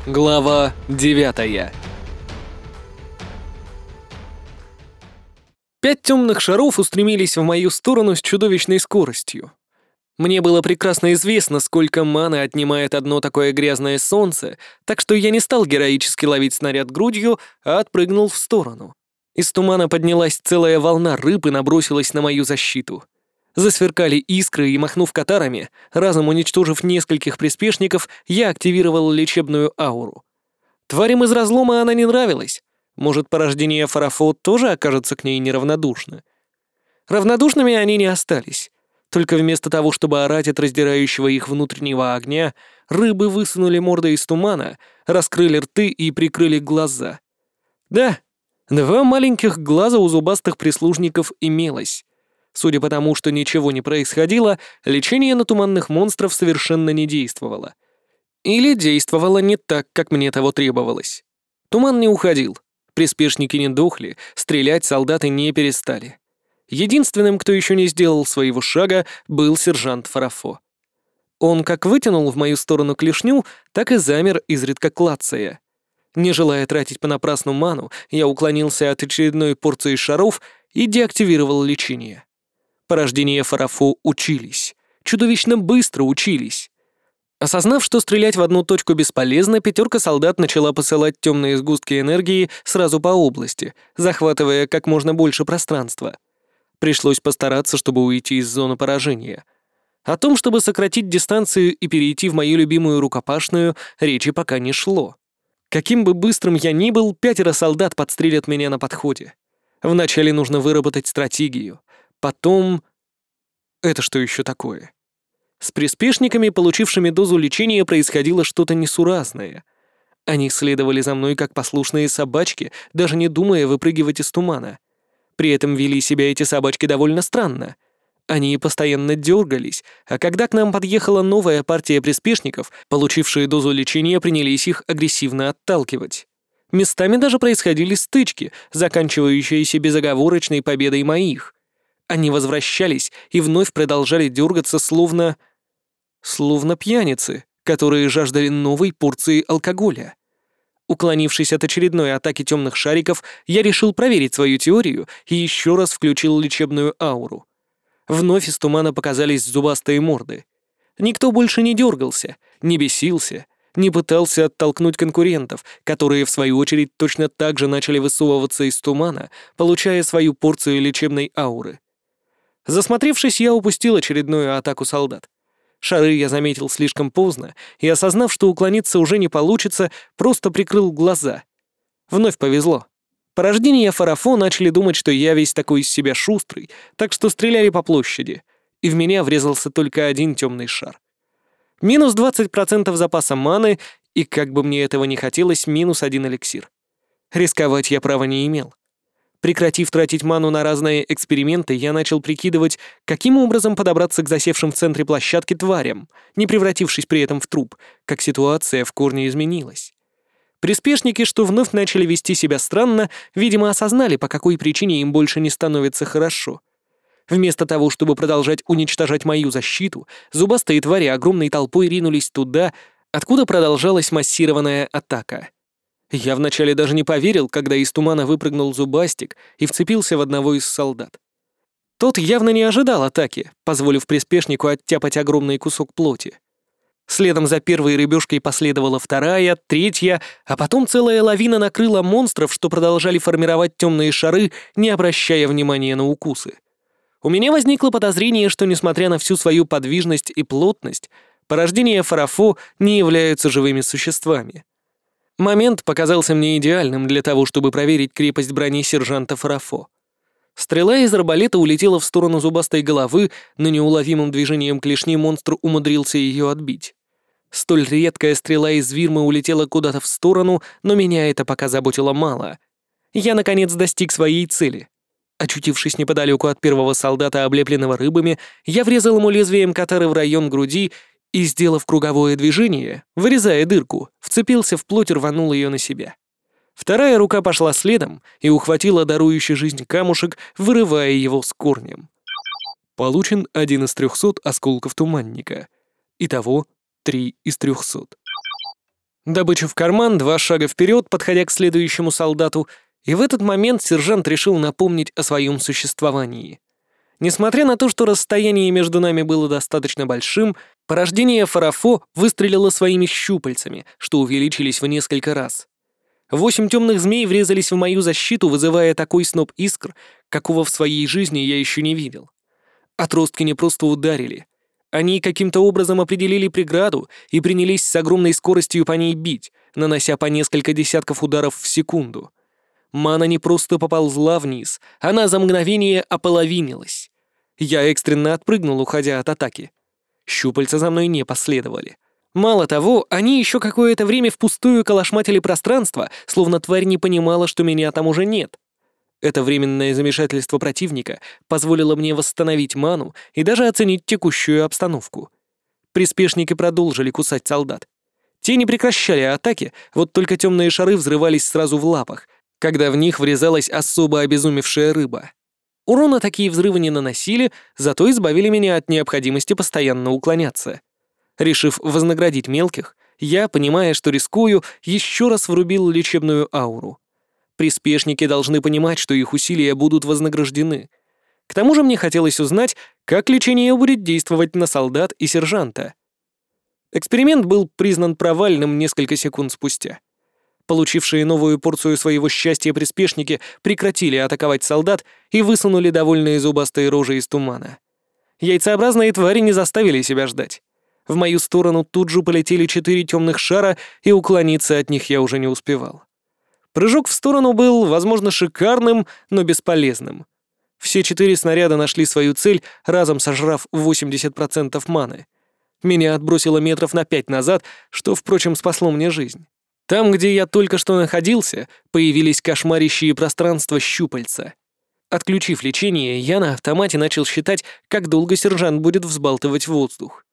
Глава 9. 5 темных шаров устремились в мою сторону с чудовищной скоростью. Мне было прекрасно известно, сколько маны отнимает одно такое грязное солнце, так что я не стал героически ловить снаряд грудью, а отпрыгнул в сторону. Из тумана поднялась целая волна рыб и набросилась на мою защиту. Засверкали искры, и, махнув катарами, разом уничтожив нескольких приспешников, я активировал лечебную ауру. Тварям из разлома она не нравилась. Может, порождение Фарафо тоже окажется к ней неравнодушно. Равнодушными они не остались. Только вместо того, чтобы орать от раздирающего их внутреннего огня, рыбы высунули морды из тумана, раскрыли рты и прикрыли глаза. Да, 2 маленьких глаза у зубастых прислужников имелось. Судя по тому, что ничего не происходило, лечение на туманных монстров совершенно не действовало. Или действовало не так, как мне того требовалось. Туман не уходил, приспешники не дохли, стрелять солдаты не перестали. Единственным, кто еще не сделал своего шага, был сержант Фарафо. Он как вытянул в мою сторону клешню, так и замер, изредка клацая. Не желая тратить понапрасну ману, я уклонился от очередной порции шаров и деактивировал лечение. Порождения Фарафо учились. Чудовищно быстро учились. Осознав, что стрелять в одну точку бесполезно, 5 солдат начала посылать темные сгустки энергии сразу по области, захватывая как можно больше пространства. Пришлось постараться, чтобы уйти из зоны поражения. О том, чтобы сократить дистанцию и перейти в мою любимую рукопашную, речи пока не шло. Каким бы быстрым я ни был, 5 солдат подстрелят меня на подходе. Вначале нужно выработать стратегию. Потом... Это что еще такое? С приспешниками, получившими дозу лечения, происходило что-то несуразное. Они следовали за мной как послушные собачки, даже не думая выпрыгивать из тумана. При этом вели себя эти собачки довольно странно. Они постоянно дергались, а когда к нам подъехала новая партия приспешников, получившие дозу лечения принялись их агрессивно отталкивать. Местами даже происходили стычки, заканчивающиеся безоговорочной победой моих. Они возвращались и вновь продолжали дергаться, словно пьяницы, которые жаждали новой порции алкоголя. Уклонившись от очередной атаки темных шариков, я решил проверить свою теорию и еще раз включил лечебную ауру. Вновь из тумана показались зубастые морды. Никто больше не дергался, не бесился, не пытался оттолкнуть конкурентов, которые, в свою очередь, точно так же начали высовываться из тумана, получая свою порцию лечебной ауры. Засмотревшись, я упустил очередную атаку солдат. Шары я заметил слишком поздно, и, осознав, что уклониться уже не получится, просто прикрыл глаза. Вновь повезло. Порождения Фарафо начали думать, что я весь такой из себя шустрый, так что стреляли по площади, и в меня врезался только один темный шар. Минус 20% запаса маны, и, как бы мне этого не хотелось, минус 1 эликсир. Рисковать я права не имел. Прекратив тратить ману на разные эксперименты, я начал прикидывать, каким образом подобраться к засевшим в центре площадки тварям, не превратившись при этом в труп, как ситуация в корне изменилась. Приспешники, что вновь начали вести себя странно, видимо, осознали, по какой причине им больше не становится хорошо. Вместо того, чтобы продолжать уничтожать мою защиту, зубастые твари огромной толпой ринулись туда, откуда продолжалась массированная атака. Я вначале даже не поверил, когда из тумана выпрыгнул зубастик и вцепился в одного из солдат. Тот явно не ожидал атаки, позволив приспешнику оттяпать огромный кусок плоти. Следом за первой рыбешкой последовала вторая, третья, а потом целая лавина накрыла монстров, что продолжали формировать темные шары, не обращая внимания на укусы. У меня возникло подозрение, что, несмотря на всю свою подвижность и плотность, порождения Фарафо не являются живыми существами. Момент показался мне идеальным для того, чтобы проверить крепость брони сержанта Фарафо. Стрела из арбалета улетела в сторону зубастой головы, но неуловимым движением клешни монстр умудрился ее отбить. Столь редкая стрела из вирмы улетела куда-то в сторону, но меня это пока заботило мало. Я, наконец, достиг своей цели. Очутившись неподалеку от первого солдата, облепленного рыбами, я врезал ему лезвием катары в район груди и, сделав круговое движение, вырезая дырку, вцепился в плоть и рванул ее на себя. Вторая рука пошла следом и ухватила дарующий жизнь камушек, вырывая его с корнем. Получен 1 из 300 осколков туманника. Итого 3 из 300. Добычу в карман, 2 шага вперед, подходя к следующему солдату, и в этот момент сержант решил напомнить о своем существовании. Несмотря на то, что расстояние между нами было достаточно большим, порождение Фарафо выстрелило своими щупальцами, что увеличились в несколько раз. 8 темных змей врезались в мою защиту, вызывая такой сноп искр, какого в своей жизни я еще не видел. Отростки не просто ударили. Они каким-то образом определили преграду и принялись с огромной скоростью по ней бить, нанося по несколько десятков ударов в секунду. Мана не просто поползла вниз, она за мгновение ополовинилась. Я экстренно отпрыгнул, уходя от атаки. Щупальца за мной не последовали. Мало того, они еще какое-то время впустую калашматили пространство, словно тварь не понимала, что меня там уже нет. Это временное замешательство противника позволило мне восстановить ману и даже оценить текущую обстановку. Приспешники продолжили кусать солдат. Те не прекращали атаки, вот только темные шары взрывались сразу в лапах, когда в них врезалась особо обезумевшая рыба. Урона такие взрывы не наносили, зато избавили меня от необходимости постоянно уклоняться. Решив вознаградить мелких, я, понимая, что рискую, еще раз врубил лечебную ауру. Приспешники должны понимать, что их усилия будут вознаграждены. К тому же мне хотелось узнать, как лечение будет действовать на солдат и сержанта. Эксперимент был признан провальным несколько секунд спустя. Получившие новую порцию своего счастья приспешники прекратили атаковать солдат и высунули довольные зубастые рожи из тумана. Яйцеобразные твари не заставили себя ждать. В мою сторону тут же полетели 4 темных шара, и уклониться от них я уже не успевал. Прыжок в сторону был, возможно, шикарным, но бесполезным. Все 4 снаряда нашли свою цель, разом сожрав 80% маны. Меня отбросило метров на 5 назад, что, впрочем, спасло мне жизнь. Там, где я только что находился, появились кошмарящие пространства щупальца. Отключив лечение, я на автомате начал считать, как долго сержант будет взбалтывать воздух.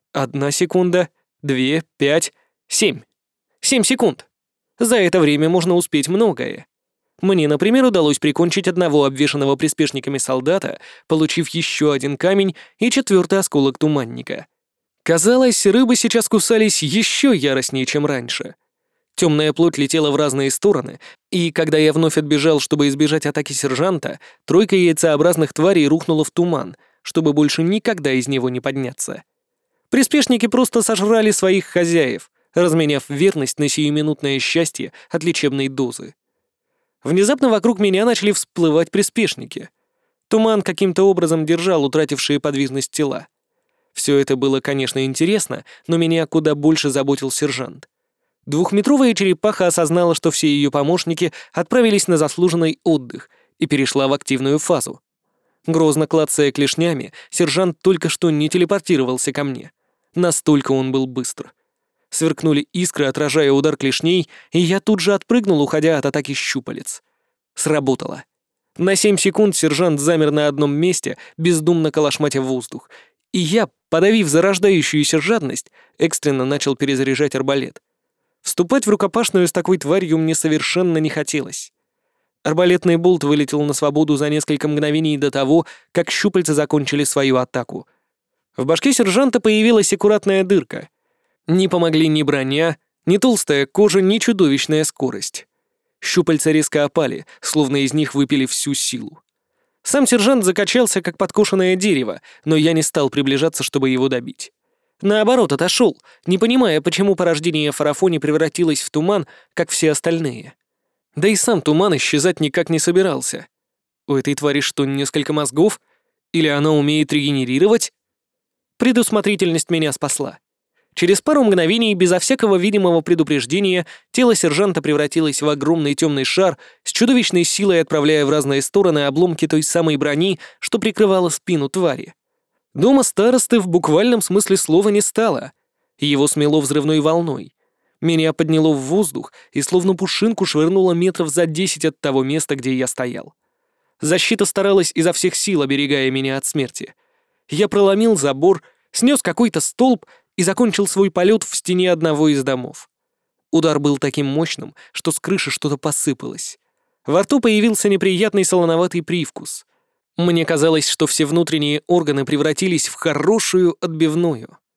1 секунда, 2, 5, 7. 7 секунд. За это время можно успеть многое. Мне, например, удалось прикончить одного обвешанного приспешниками солдата, получив еще 1 камень и 4-й осколок туманника. Казалось, рыбы сейчас кусались еще яростнее, чем раньше. Темная плоть летела в разные стороны, и когда я вновь отбежал, чтобы избежать атаки сержанта, 3 яйцеобразных тварей рухнула в туман, чтобы больше никогда из него не подняться. Приспешники просто сожрали своих хозяев, разменяв верность на сиюминутное счастье от лечебной дозы. Внезапно вокруг меня начали всплывать приспешники. Туман каким-то образом держал утратившие подвижность тела. Все это было, конечно, интересно, но меня куда больше заботил сержант. 2-метровая черепаха осознала, что все ее помощники отправились на заслуженный отдых и перешла в активную фазу. Грозно клацая клешнями, сержант только что не телепортировался ко мне. Настолько он был быстр. Сверкнули искры, отражая удар клешней, и я тут же отпрыгнул, уходя от атаки щупалец. Сработало. На 7 секунд сержант замер на одном месте, бездумно калашматя воздух, и я, подавив зарождающуюся жадность, экстренно начал перезаряжать арбалет. Вступать в рукопашную с такой тварью мне совершенно не хотелось. Арбалетный болт вылетел на свободу за несколько мгновений до того, как щупальца закончили свою атаку. В башке сержанта появилась аккуратная дырка. Не помогли ни броня, ни толстая кожа, ни чудовищная скорость. Щупальца резко опали, словно из них выпили всю силу. Сам сержант закачался, как подкошенное дерево, но я не стал приближаться, чтобы его добить. Наоборот, отошел, не понимая, почему порождение Фарафо не превратилось в туман, как все остальные. Да и сам туман исчезать никак не собирался. У этой твари что, несколько мозгов? Или она умеет регенерировать? Предусмотрительность меня спасла. Через пару мгновений, безо всякого видимого предупреждения, тело сержанта превратилось в огромный темный шар, с чудовищной силой отправляя в разные стороны обломки той самой брони, что прикрывала спину твари. Дома старосты в буквальном смысле слова не стало. Его смело взрывной волной. Меня подняло в воздух и словно пушинку швырнуло метров за 10 от того места, где я стоял. Защита старалась изо всех сил, оберегая меня от смерти. Я проломил забор, снес какой-то столб и закончил свой полет в стене одного из домов. Удар был таким мощным, что с крыши что-то посыпалось. Во рту появился неприятный солоноватый привкус. Мне казалось, что все внутренние органы превратились в хорошую отбивную.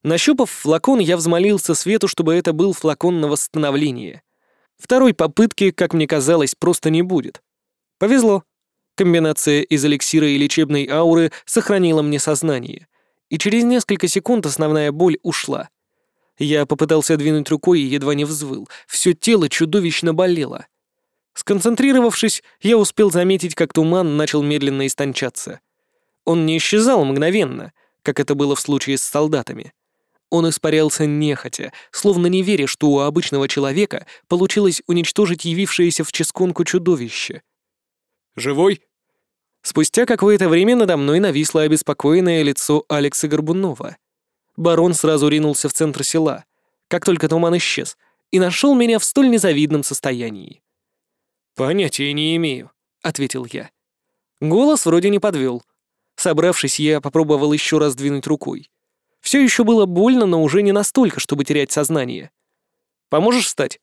Нащупав флакон, я взмолился Свету, чтобы это был флакон на восстановление. Второй попытки, как мне казалось, просто не будет. Повезло. Комбинация из эликсира и лечебной ауры сохранила мне сознание, и через несколько секунд основная боль ушла. Я попытался двинуть рукой и едва не взвыл. Все тело чудовищно болело. Сконцентрировавшись, я успел заметить, как туман начал медленно истончаться. Он не исчезал мгновенно, как это было в случае с солдатами. Он испарялся нехотя, словно не веря, что у обычного человека получилось уничтожить явившееся в ческонку чудовище. «Живой?» Спустя какое-то время надо мной нависло обеспокоенное лицо Алекса Горбунова. Барон сразу ринулся в центр села, как только туман исчез, и нашел меня в столь незавидном состоянии. «Понятия не имею», — ответил я. Голос вроде не подвел. Собравшись, я попробовал еще раз двинуть рукой. Все еще было больно, но уже не настолько, чтобы терять сознание. «Поможешь встать?»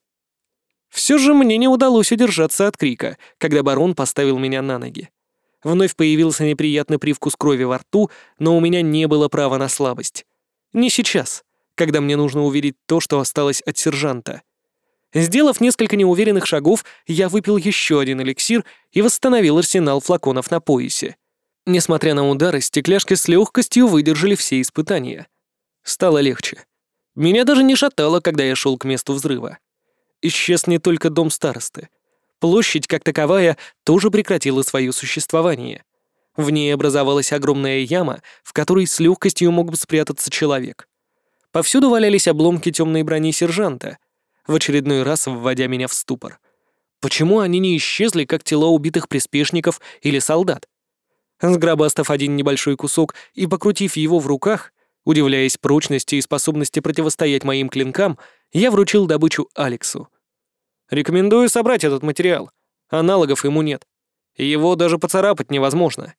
Все же мне не удалось удержаться от крика, когда барон поставил меня на ноги. Вновь появился неприятный привкус крови во рту, но у меня не было права на слабость. Не сейчас, когда мне нужно увидеть то, что осталось от сержанта. Сделав несколько неуверенных шагов, я выпил еще один эликсир и восстановил арсенал флаконов на поясе. Несмотря на удары, стекляшки с легкостью выдержали все испытания. Стало легче. Меня даже не шатало, когда я шел к месту взрыва. Исчез не только дом старосты. Площадь, как таковая, тоже прекратила свое существование. В ней образовалась огромная яма, в которой с легкостью мог бы спрятаться человек. Повсюду валялись обломки темной брони сержанта, в очередной раз вводя меня в ступор. Почему они не исчезли, как тела убитых приспешников или солдат? Сгробастав один небольшой кусок и покрутив его в руках, удивляясь прочности и способности противостоять моим клинкам, я вручил добычу Алексу. «Рекомендую собрать этот материал. Аналогов ему нет. Его даже поцарапать невозможно».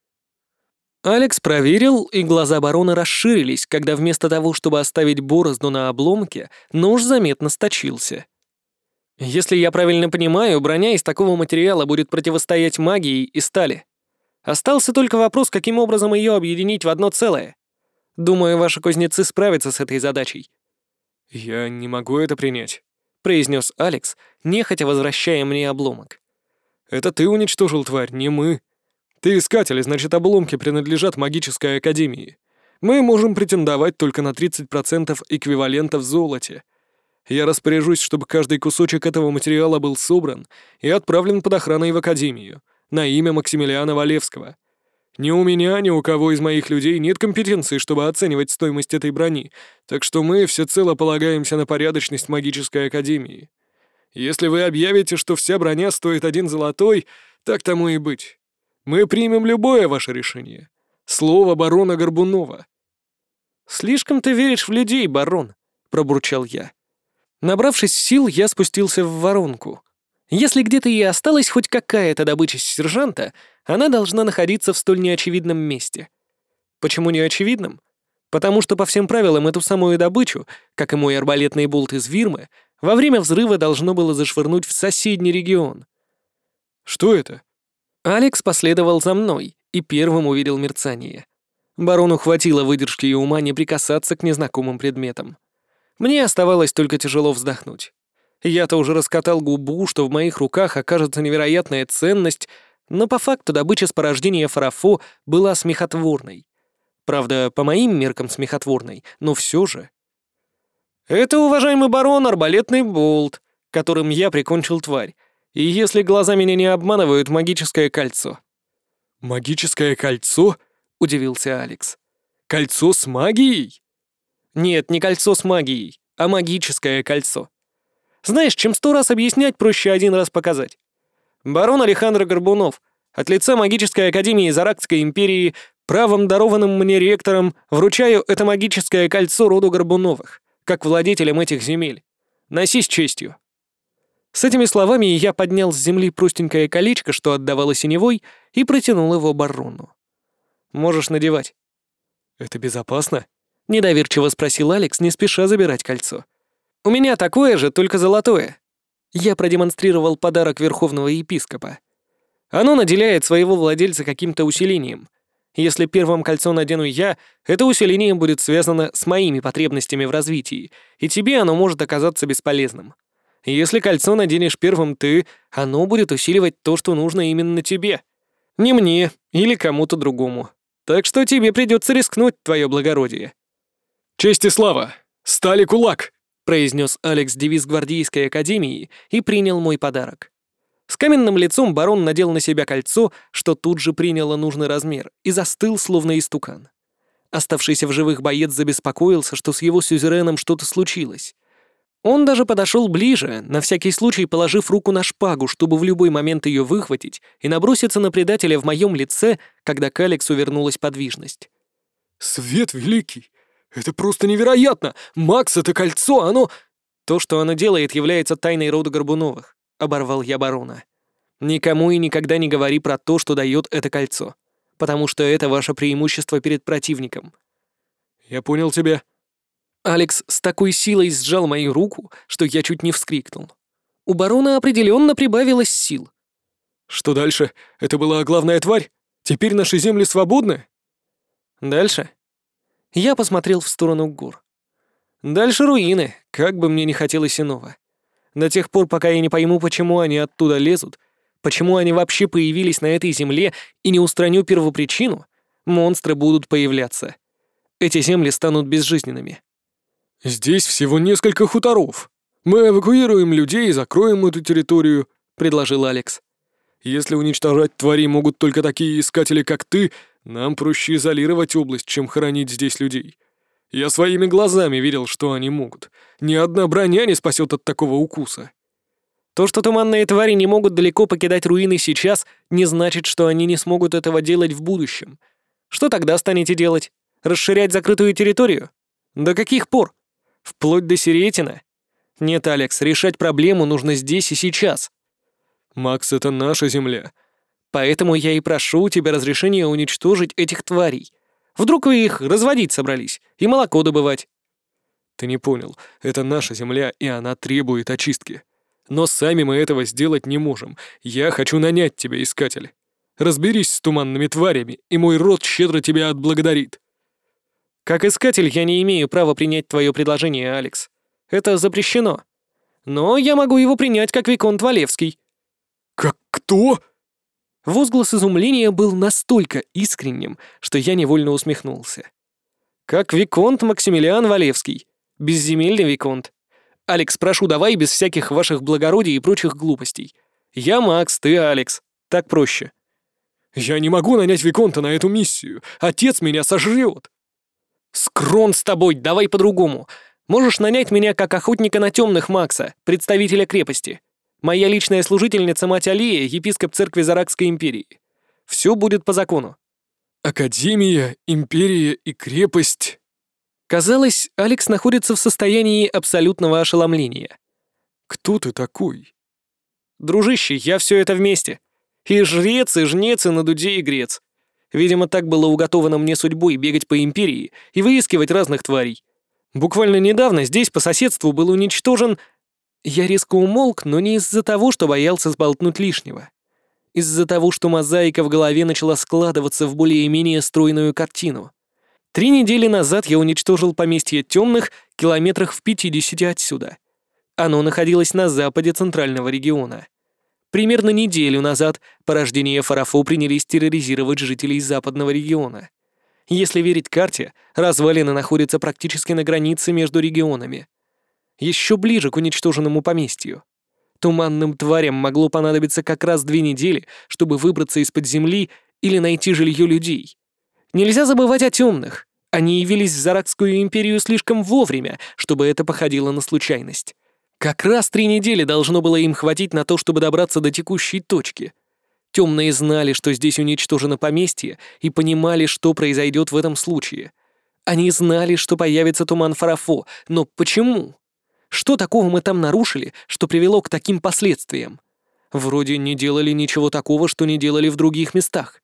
Алекс проверил, и глаза барона расширились, когда вместо того, чтобы оставить борозду на обломке, нож заметно сточился. «Если я правильно понимаю, броня из такого материала будет противостоять магии и стали. Остался только вопрос, каким образом ее объединить в одно целое. Думаю, ваши кузнецы справятся с этой задачей». «Я не могу это принять», — произнес Алекс, нехотя возвращая мне обломок. «Это ты уничтожил тварь, не мы. Ты искатель, значит, обломки принадлежат магической академии. Мы можем претендовать только на 30% эквивалента в золоте. Я распоряжусь, чтобы каждый кусочек этого материала был собран и отправлен под охраной в академию на имя Максимилиана Валевского. Ни у меня, ни у кого из моих людей нет компетенции, чтобы оценивать стоимость этой брони, так что мы всецело полагаемся на порядочность магической академии. Если вы объявите, что вся броня стоит 1 золотой, так тому и быть. Мы примем любое ваше решение. Слово барона Горбунова». «Слишком ты веришь в людей, барон», — пробурчал я. Набравшись сил, я спустился в воронку. Если где-то и осталась хоть какая-то добыча сержанта, она должна находиться в столь неочевидном месте. Почему неочевидном? Потому что по всем правилам эту самую добычу, как и мой арбалетный болт из Вирмы, во время взрыва должно было зашвырнуть в соседний регион. «Что это?» Алекс последовал за мной и первым увидел мерцание. Барону хватило выдержки и ума не прикасаться к незнакомым предметам. Мне оставалось только тяжело вздохнуть. Я-то уже раскатал губу, что в моих руках окажется невероятная ценность, но по факту добыча с порождения Фарафо была смехотворной. Правда, по моим меркам смехотворной, но все же. Это, уважаемый барон, арбалетный болт, которым я прикончил тварь. И если глаза меня не обманывают, магическое кольцо. «Магическое кольцо?» — удивился Алекс. «Кольцо с магией?» Нет, не кольцо с магией, а магическое кольцо. Знаешь, чем 100 раз объяснять, проще 1 раз показать. Барон Алехандро Горбунов, от лица Магической Академии Заракской Империи, правом дарованным мне ректором, вручаю это магическое кольцо роду Горбуновых, как владетелям этих земель. Носи с честью». С этими словами я поднял с земли простенькое колечко, что отдавало синевой, и протянул его барону. «Можешь надевать». «Это безопасно?» — недоверчиво спросил Алекс, не спеша забирать кольцо. «У меня такое же, только золотое». Я продемонстрировал подарок верховного епископа. Оно наделяет своего владельца каким-то усилением. Если первым кольцо надену я, это усиление будет связано с моими потребностями в развитии, и тебе оно может оказаться бесполезным. Если кольцо наденешь первым ты, оно будет усиливать то, что нужно именно тебе. Не мне или кому-то другому. Так что тебе придется рискнуть, твое благородие». «Честь и слава! Стали кулак!» — произнес Алекс девиз гвардейской академии и принял мой подарок. С каменным лицом барон надел на себя кольцо, что тут же приняло нужный размер, и застыл, словно истукан. Оставшийся в живых боец забеспокоился, что с его сюзереном что-то случилось. Он даже подошел ближе, на всякий случай положив руку на шпагу, чтобы в любой момент ее выхватить и наброситься на предателя в моем лице, когда к Алексу вернулась подвижность. «Свет великий! Это просто невероятно! Макс, это кольцо, оно...» «То, что оно делает, является тайной рода Горбуновых», — оборвал я барона. «Никому и никогда не говори про то, что дает это кольцо, потому что это ваше преимущество перед противником». «Я понял тебя». Алекс с такой силой сжал мою руку, что я чуть не вскрикнул. У барона определенно прибавилось сил. «Что дальше? Это была главная тварь? Теперь наши земли свободны?» «Дальше?» Я посмотрел в сторону гор. «Дальше руины, как бы мне не хотелось иного. До тех пор, пока я не пойму, почему они оттуда лезут, почему они вообще появились на этой земле, и не устраню первопричину, монстры будут появляться. Эти земли станут безжизненными». «Здесь всего несколько хуторов. Мы эвакуируем людей и закроем эту территорию», — предложил Алекс. «Если уничтожать тварей могут только такие искатели, как ты, нам проще изолировать область, чем хоронить здесь людей. Я своими глазами видел, что они могут. Ни одна броня не спасет от такого укуса». То, что туманные твари не могут далеко покидать руины сейчас, не значит, что они не смогут этого делать в будущем. Что тогда станете делать? Расширять закрытую территорию? До каких пор? Вплоть до Сиретина? Нет, Алекс, решать проблему нужно здесь и сейчас. «Макс, это наша земля». Поэтому я и прошу у тебя разрешения уничтожить этих тварей. Вдруг вы их разводить собрались и молоко добывать? «Ты не понял. Это наша земля, и она требует очистки. Но сами мы этого сделать не можем. Я хочу нанять тебя, искатель. Разберись с туманными тварями, и мой род щедро тебя отблагодарит». Как искатель я не имею права принять твое предложение, Алекс. Это запрещено. Но я могу его принять как виконт Валевский. «Как кто?» Возглас изумления был настолько искренним, что я невольно усмехнулся. Как виконт Максимилиан Валевский. Безземельный виконт. Алекс, прошу, давай без всяких ваших благородий и прочих глупостей. Я Макс, ты Алекс. Так проще. «Я не могу нанять виконта на эту миссию. Отец меня сожрет». Скрон с тобой, давай по-другому. Можешь нанять меня как охотника на темных Макса, представителя крепости. Моя личная служительница мать Алия, епископ церкви Заракской империи. Все будет по закону». «Академия, империя и крепость». Казалось, Алекс находится в состоянии абсолютного ошеломления. «Кто ты такой?» «Дружище, я все это вместе. И жрец, и жнец, и на дуде, и грец. Видимо, так было уготовано мне судьбой бегать по империи и выискивать разных тварей. Буквально недавно здесь по соседству был уничтожен...» Я резко умолк, но не из-за того, что боялся сболтнуть лишнего. Из-за того, что мозаика в голове начала складываться в более-менее стройную картину. 3 недели назад я уничтожил поместье темных километрах в 50 отсюда. Оно находилось на западе центрального региона. Примерно неделю назад порождения Фарафо принялись терроризировать жителей западного региона. Если верить карте, развалины находятся практически на границе между регионами. Еще ближе к уничтоженному поместью. Туманным тварям могло понадобиться как раз 2 недели, чтобы выбраться из-под земли или найти жилье людей. Нельзя забывать о темных. Они явились в Заракскую империю слишком вовремя, чтобы это походило на случайность. Как раз 3 недели должно было им хватить на то, чтобы добраться до текущей точки. Темные знали, что здесь уничтожено поместье, и понимали, что произойдет в этом случае. Они знали, что появится туман Фарафо, но почему? Что такого мы там нарушили, что привело к таким последствиям? Вроде не делали ничего такого, что не делали в других местах.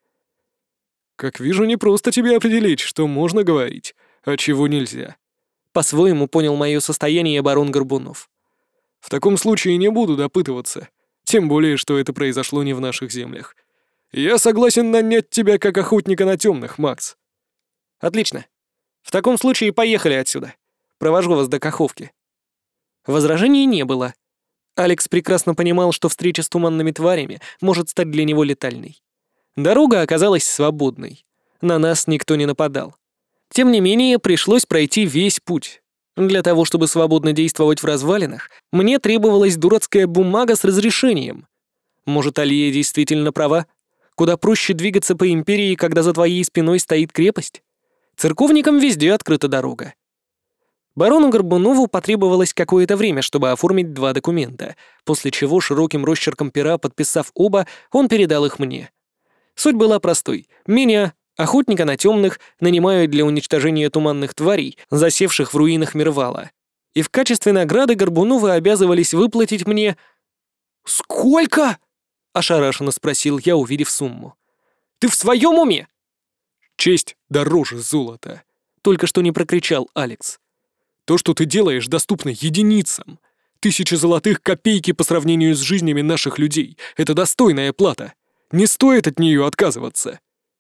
«Как вижу, не просто тебе определить, что можно говорить, а чего нельзя». По-своему понял мое состояние барон Горбунов. «В таком случае не буду допытываться, тем более, что это произошло не в наших землях. Я согласен нанять тебя как охотника на темных, Макс. Отлично. В таком случае поехали отсюда. Провожу вас до Каховки. Возражений не было. Алекс прекрасно понимал, что встреча с туманными тварями может стать для него летальной. Дорога оказалась свободной. На нас никто не нападал. Тем не менее, пришлось пройти весь путь. Для того, чтобы свободно действовать в развалинах, мне требовалась дурацкая бумага с разрешением. Может, Алия действительно права? Куда проще двигаться по империи, когда за твоей спиной стоит крепость? Церковникам везде открыта дорога. Барону Горбунову потребовалось какое-то время, чтобы оформить 2 документа, после чего широким росчерком пера, подписав оба, он передал их мне. Суть была простой. Меня, охотника на темных, нанимают для уничтожения туманных тварей, засевших в руинах Мирвала. И в качестве награды Горбуновы обязывались выплатить мне... «Сколько?» — ошарашенно спросил я, увидев сумму. «Ты в своем уме?» «Честь дороже золота», — только что не прокричал Алекс. «То, что ты делаешь, доступно единицам. 1000 золотых — копейки по сравнению с жизнями наших людей. Это достойная плата. Не стоит от нее отказываться».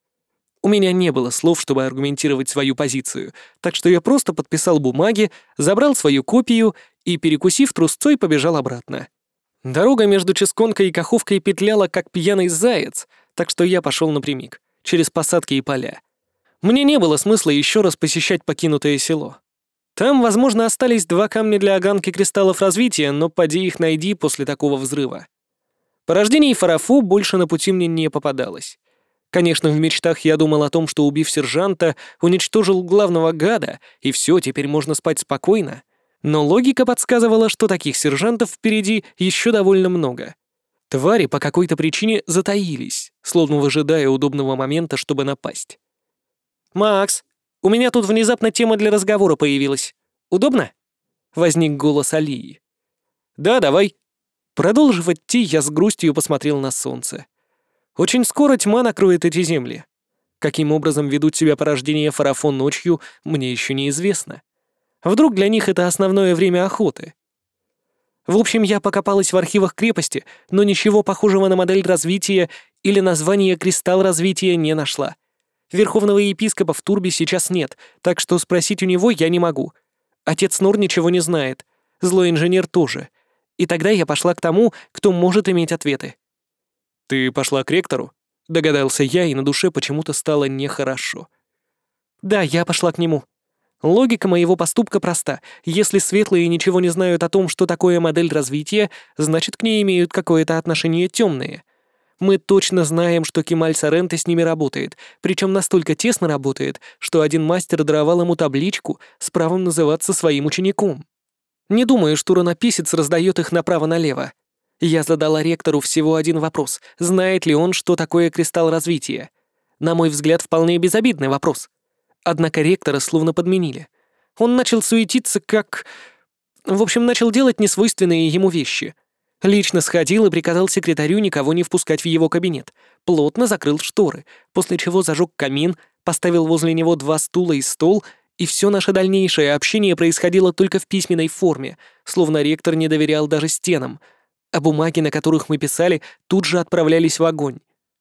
У меня не было слов, чтобы аргументировать свою позицию, так что я просто подписал бумаги, забрал свою копию и, перекусив трусцой, побежал обратно. Дорога между Ческонкой и Каховкой петляла, как пьяный заяц, так что я пошел напрямик, через посадки и поля. Мне не было смысла еще раз посещать покинутое село. Там, возможно, остались 2 камня для оганки кристаллов развития, но поди их найди после такого взрыва. Порождений Фарафу больше на пути мне не попадалось. Конечно, в мечтах я думал о том, что, убив сержанта, уничтожил главного гада, и все, теперь можно спать спокойно. Но логика подсказывала, что таких сержантов впереди еще довольно много. Твари по какой-то причине затаились, словно выжидая удобного момента, чтобы напасть. «Макс, у меня тут внезапно тема для разговора появилась. Удобно?» Возник голос Алии. «Да, давай». Продолжив идти, я с грустью посмотрел на солнце. Очень скоро тьма накроет эти земли. Каким образом ведут себя порождения Фарафо ночью, мне еще неизвестно. Вдруг для них это основное время охоты. В общем, я покопалась в архивах крепости, но ничего похожего на модель развития или название «Кристалл развития» не нашла. Верховного епископа в Турбе сейчас нет, так что спросить у него я не могу. Отец Нор ничего не знает, злой инженер тоже. И тогда я пошла к тому, кто может иметь ответы. «Ты пошла к ректору?» — догадался я, и на душе почему-то стало нехорошо. Да, я пошла к нему. Логика моего поступка проста. Если светлые ничего не знают о том, что такое модель развития, значит, к ней имеют какое-то отношение темные. Мы точно знаем, что Кемаль Соренто с ними работает, причем настолько тесно работает, что один мастер даровал ему табличку с правом называться своим учеником. Не думаю, что ронописец раздает их направо-налево. Я задала ректору всего один вопрос. Знает ли он, что такое кристалл развития? На мой взгляд, вполне безобидный вопрос. Однако ректора словно подменили. Он начал суетиться как... В общем, начал делать несвойственные ему вещи. Лично сходил и приказал секретарю никого не впускать в его кабинет. Плотно закрыл шторы, после чего зажег камин, поставил возле него 2 стула и стол, и все наше дальнейшее общение происходило только в письменной форме, словно ректор не доверял даже стенам, а бумаги, на которых мы писали, тут же отправлялись в огонь.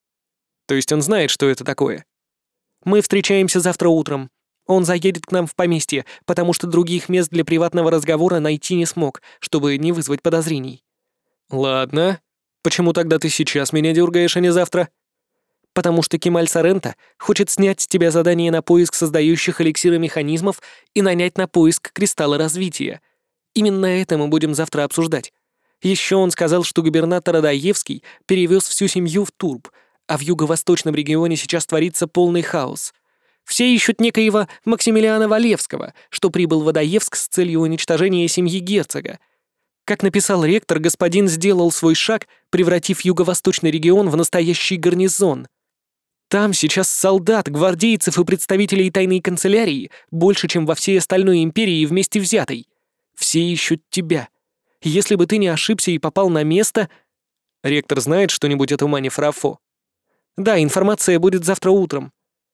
То есть он знает, что это такое? Мы встречаемся завтра утром. Он заедет к нам в поместье, потому что других мест для приватного разговора найти не смог, чтобы не вызвать подозрений. Ладно. Почему тогда ты сейчас меня дергаешь, а не завтра? Потому что Кемаль Соренто хочет снять с тебя задание на поиск создающих эликсиры механизмов и нанять на поиск кристалла развития. Именно это мы будем завтра обсуждать. Еще он сказал, что губернатор Адаевский перевез всю семью в Турб, а в юго-восточном регионе сейчас творится полный хаос. Все ищут некоего Максимилиана Валевского, что прибыл в Адаевск с целью уничтожения семьи герцога. Как написал ректор, господин сделал свой шаг, превратив юго-восточный регион в настоящий гарнизон. Там сейчас солдат, гвардейцев и представителей тайной канцелярии больше, чем во всей остальной империи вместе взятой. Все ищут тебя. Если бы ты не ошибся и попал на место... Ректор знает что-нибудь о тумане Фарафо? Да, информация будет завтра утром.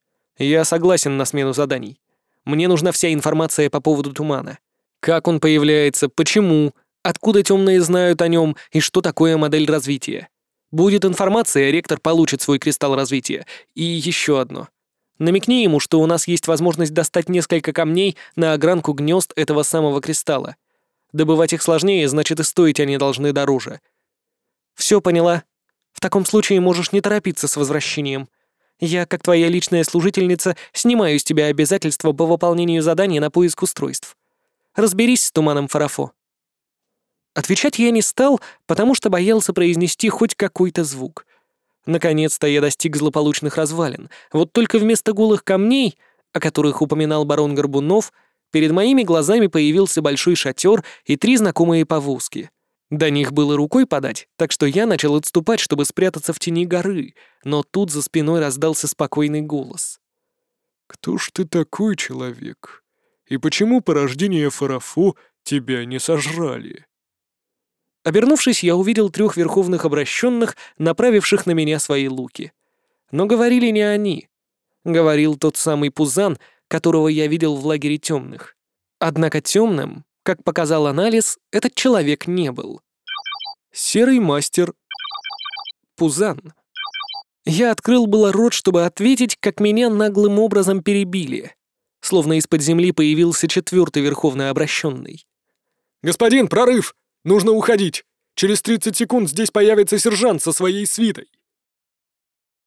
Я согласен на смену заданий. Мне нужна вся информация по поводу тумана. Как он появляется, почему, откуда темные знают о нем и что такое модель развития. Будет информация, ректор получит свой кристалл развития. И еще одно. Намекни ему, что у нас есть возможность достать несколько камней на огранку гнезд этого самого кристалла. Добывать их сложнее, значит, и стоить они должны дороже. Все поняла? В таком случае можешь не торопиться с возвращением. Я, как твоя личная служительница, снимаю с тебя обязательства по выполнению задания на поиск устройств. Разберись с туманом Фарафо». Отвечать я не стал, потому что боялся произнести хоть какой-то звук. Наконец-то я достиг злополучных развалин. Вот только вместо голых камней, о которых упоминал барон Горбунов, перед моими глазами появился большой шатер и 3 знакомые повозки. До них было рукой подать, так что я начал отступать, чтобы спрятаться в тени горы, но тут за спиной раздался спокойный голос. «Кто ж ты такой, человек? И почему порождения Фарафо тебя не сожрали?» Обернувшись, я увидел 3 верховных обращенных, направивших на меня свои луки. Но говорили не они. Говорил тот самый Пузан, которого я видел в лагере темных. Однако темным, как показал анализ, этот человек не был. Серый мастер Пузан. Я открыл было рот, чтобы ответить, как меня наглым образом перебили. Словно из-под земли появился 4-й верховный обращенный. «Господин, прорыв! Нужно уходить! Через 30 секунд здесь появится сержант со своей свитой!»